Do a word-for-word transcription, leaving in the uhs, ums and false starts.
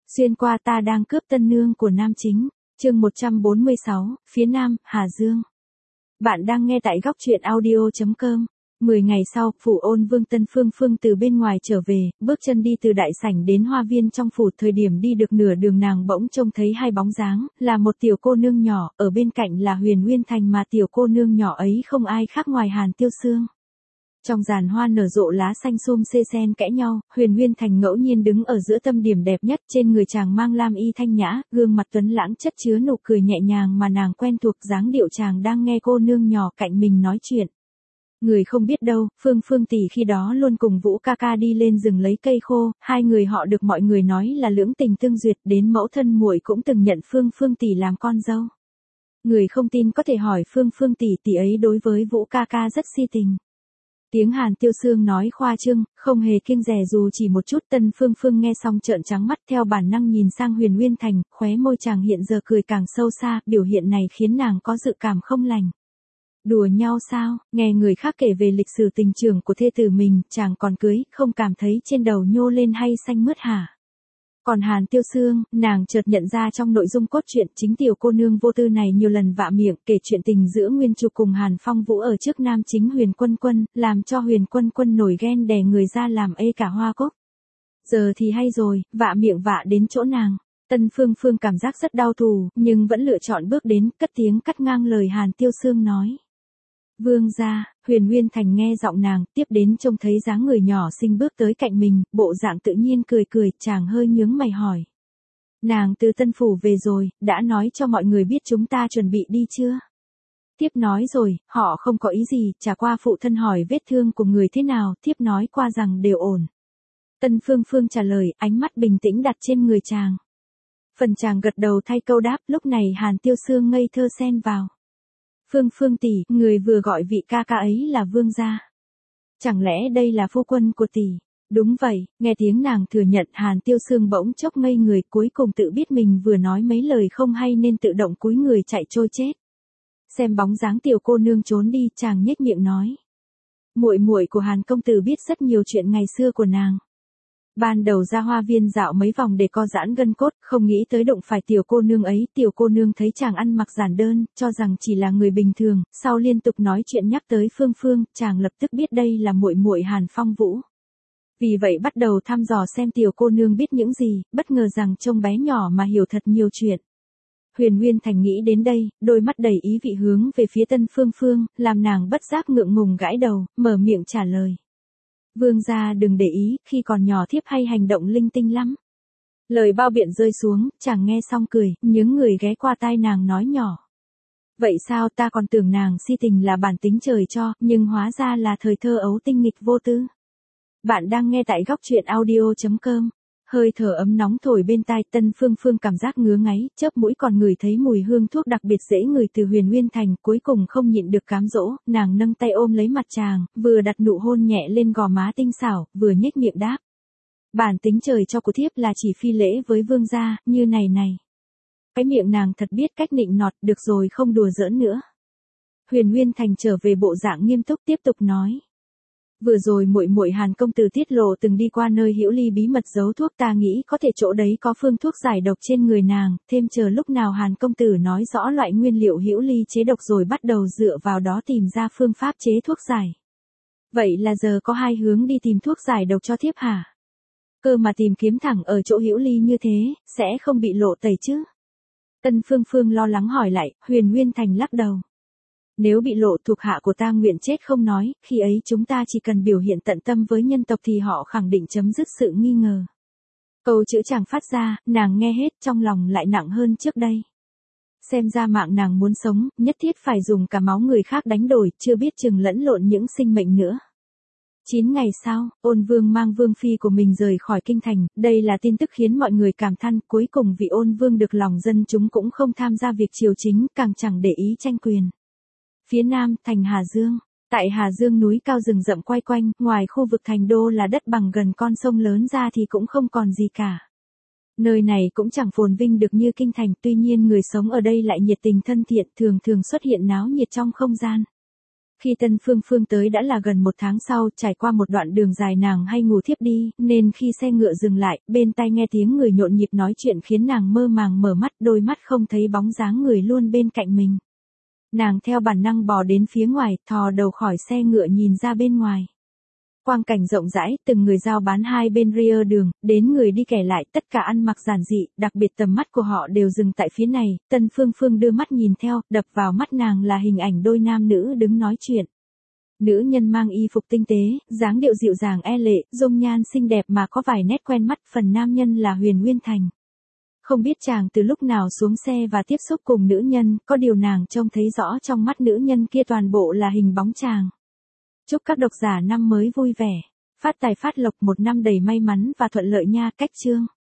Xuyên qua ta đang cướp tân nương của nam chính, chương một trăm bốn mươi sáu, phía nam, Hà Dương. Bạn đang nghe tại góc truyện audio chấm com. Mười ngày sau, phủ Ôn Vương Tân Phương Phương từ bên ngoài trở về, bước chân đi từ đại sảnh đến hoa viên trong phủ. Thời điểm đi được nửa đường nàng bỗng trông thấy hai bóng dáng, là một tiểu cô nương nhỏ, ở bên cạnh là Huyền Nguyên Thành, mà tiểu cô nương nhỏ ấy không ai khác ngoài Hàn Tiêu Sương. Trong giàn hoa nở rộ lá xanh xum xê xen kẽ nhau, Huyền Nguyên Thành ngẫu nhiên đứng ở giữa tâm điểm đẹp nhất, trên người chàng mang lam y thanh nhã, gương mặt tuấn lãng chất chứa nụ cười nhẹ nhàng mà nàng quen thuộc, dáng điệu chàng đang nghe cô nương nhỏ cạnh mình nói chuyện. Người không biết đâu, Phương Phương tỷ khi đó luôn cùng Vũ ca ca đi lên rừng lấy cây khô, hai người họ được mọi người nói là lưỡng tình tương duyệt, đến mẫu thân muội cũng từng nhận Phương Phương tỷ làm con dâu. Người không tin có thể hỏi Phương Phương tỷ, tỷ ấy đối với Vũ ca ca rất si tình. Tiếng Hàn Tiêu Sương nói khoa trương, không hề kiêng dè dù chỉ một chút. Tân Phương Phương nghe xong trợn trắng mắt, theo bản năng nhìn sang Huyền Nguyên Thành, khóe môi chàng hiện giờ cười càng sâu xa, biểu hiện này khiến nàng có dự cảm không lành. Đùa nhau sao, nghe người khác kể về lịch sử tình trường của thê tử mình, chàng còn cưới, không cảm thấy trên đầu nhô lên hay xanh mướt hả? Còn Hàn Tiêu Sương, nàng chợt nhận ra trong nội dung cốt truyện, chính tiểu cô nương vô tư này nhiều lần vạ miệng kể chuyện tình giữa Nguyên Trục cùng Hàn Phong Vũ ở trước nam chính Huyền Quân Quân, làm cho Huyền Quân Quân nổi ghen đè người ra làm ê cả hoa cúc. Giờ thì hay rồi, vạ miệng vạ đến chỗ nàng. Tân Phương Phương cảm giác rất đau thù, nhưng vẫn lựa chọn bước đến, cất tiếng cắt ngang lời Hàn Tiêu Sương nói. Vương gia. Huyền Nguyên Thành nghe giọng nàng, tiếp đến trông thấy dáng người nhỏ xinh bước tới cạnh mình, bộ dạng tự nhiên cười cười, chàng hơi nhướng mày hỏi. Nàng từ Tân Phủ về rồi, đã nói cho mọi người biết chúng ta chuẩn bị đi chưa? Tiếp nói rồi, họ không có ý gì, trả qua phụ thân hỏi vết thương của người thế nào, tiếp nói qua rằng đều ổn. Tân Phương Phương trả lời, ánh mắt bình tĩnh đặt trên người chàng. Phần chàng gật đầu thay câu đáp, lúc này Hàn Tiêu Sương ngây thơ xen vào. Phương Phương tỷ, người vừa gọi vị ca ca ấy là vương gia. Chẳng lẽ đây là phu quân của tỷ? Đúng vậy, nghe tiếng nàng thừa nhận, Hàn Tiêu Sương bỗng chốc ngây người, cuối cùng tự biết mình vừa nói mấy lời không hay nên tự động cúi người chạy trôi chết. Xem bóng dáng tiểu cô nương trốn đi, chàng nhếch miệng nói. Muội muội của Hàn công tử biết rất nhiều chuyện ngày xưa của nàng. Ban đầu ra hoa viên dạo mấy vòng để co giãn gân cốt, không nghĩ tới đụng phải tiểu cô nương ấy. Tiểu cô nương thấy chàng ăn mặc giản đơn, cho rằng chỉ là người bình thường, sau liên tục nói chuyện nhắc tới Phương Phương, chàng lập tức biết đây là muội muội Hàn Phong Vũ. Vì vậy bắt đầu thăm dò xem tiểu cô nương biết những gì, bất ngờ rằng trông bé nhỏ mà hiểu thật nhiều chuyện. Huyền Nguyên Thành nghĩ đến đây, đôi mắt đầy ý vị hướng về phía Tân Phương Phương, làm nàng bất giác ngượng ngùng gãi đầu, mở miệng trả lời. Vương gia đừng để ý, khi còn nhỏ thiếp hay hành động linh tinh lắm. Lời bao biện rơi xuống, chàng nghe xong cười, những người ghé qua tai nàng nói nhỏ. Vậy sao, ta còn tưởng nàng si tình là bản tính trời cho, nhưng hóa ra là thời thơ ấu tinh nghịch vô tư. Bạn đang nghe tại góc truyện audio chấm com. Hơi thở ấm nóng thổi bên tai, Tân Phương Phương cảm giác ngứa ngáy, chớp mũi còn ngửi thấy mùi hương thuốc đặc biệt dễ ngửi từ Huyền Nguyên Thành, cuối cùng không nhịn được cám dỗ, nàng nâng tay ôm lấy mặt chàng, vừa đặt nụ hôn nhẹ lên gò má tinh xảo, vừa nhếch miệng đáp. Bản tính trời cho của thiếp là chỉ phi lễ với vương gia, như này này. Cái miệng nàng thật biết cách nịnh nọt, được rồi không đùa giỡn nữa. Huyền Nguyên Thành trở về bộ dạng nghiêm túc tiếp tục nói. Vừa rồi muội muội Hàn công tử tiết lộ từng đi qua nơi Hữu Ly bí mật giấu thuốc, ta nghĩ có thể chỗ đấy có phương thuốc giải độc trên người nàng, thêm chờ lúc nào Hàn công tử nói rõ loại nguyên liệu Hữu Ly chế độc rồi bắt đầu dựa vào đó tìm ra phương pháp chế thuốc giải. Vậy là giờ có hai hướng đi tìm thuốc giải độc cho thiếp hả? Cơ mà tìm kiếm thẳng ở chỗ Hữu Ly như thế, sẽ không bị lộ tẩy chứ? Tân Phương Phương lo lắng hỏi lại, Huyền Nguyên Thành lắc đầu. Nếu bị lộ, thuộc hạ của ta nguyện chết không nói, khi ấy chúng ta chỉ cần biểu hiện tận tâm với nhân tộc thì họ khẳng định chấm dứt sự nghi ngờ. Câu chữ chàng phát ra, nàng nghe hết, trong lòng lại nặng hơn trước đây. Xem ra mạng nàng muốn sống, nhất thiết phải dùng cả máu người khác đánh đổi, chưa biết chừng lẫn lộn những sinh mệnh nữa. Chín ngày sau, Ôn Vương mang vương phi của mình rời khỏi kinh thành, đây là tin tức khiến mọi người cảm than, cuối cùng vị Ôn Vương được lòng dân chúng cũng không tham gia việc triều chính, càng chẳng để ý tranh quyền. Phía nam, thành Hà Dương. Tại Hà Dương núi cao rừng rậm quay quanh, ngoài khu vực thành đô là đất bằng gần con sông lớn ra thì cũng không còn gì cả. Nơi này cũng chẳng phồn vinh được như kinh thành, tuy nhiên người sống ở đây lại nhiệt tình thân thiện, thường thường xuất hiện náo nhiệt trong không gian. Khi Tân Phương Phương tới đã là gần một tháng sau, trải qua một đoạn đường dài nàng hay ngủ thiếp đi, nên khi xe ngựa dừng lại, bên tai nghe tiếng người nhộn nhịp nói chuyện khiến nàng mơ màng mở mắt, đôi mắt không thấy bóng dáng người luôn bên cạnh mình. Nàng theo bản năng bò đến phía ngoài, thò đầu khỏi xe ngựa nhìn ra bên ngoài. Quang cảnh rộng rãi, từng người giao bán hai bên rear đường, đến người đi kẻ lại, tất cả ăn mặc giản dị, đặc biệt tầm mắt của họ đều dừng tại phía này. Tân Phương Phương đưa mắt nhìn theo, đập vào mắt nàng là hình ảnh đôi nam nữ đứng nói chuyện. Nữ nhân mang y phục tinh tế, dáng điệu dịu dàng e lệ, dung nhan xinh đẹp mà có vài nét quen mắt, phần nam nhân là Huyền Nguyên Thành. Không biết chàng từ lúc nào xuống xe và tiếp xúc cùng nữ nhân, có điều nàng trông thấy rõ trong mắt nữ nhân kia toàn bộ là hình bóng chàng. Chúc các độc giả năm mới vui vẻ, phát tài phát lộc, một năm đầy may mắn và thuận lợi nha. Cách chương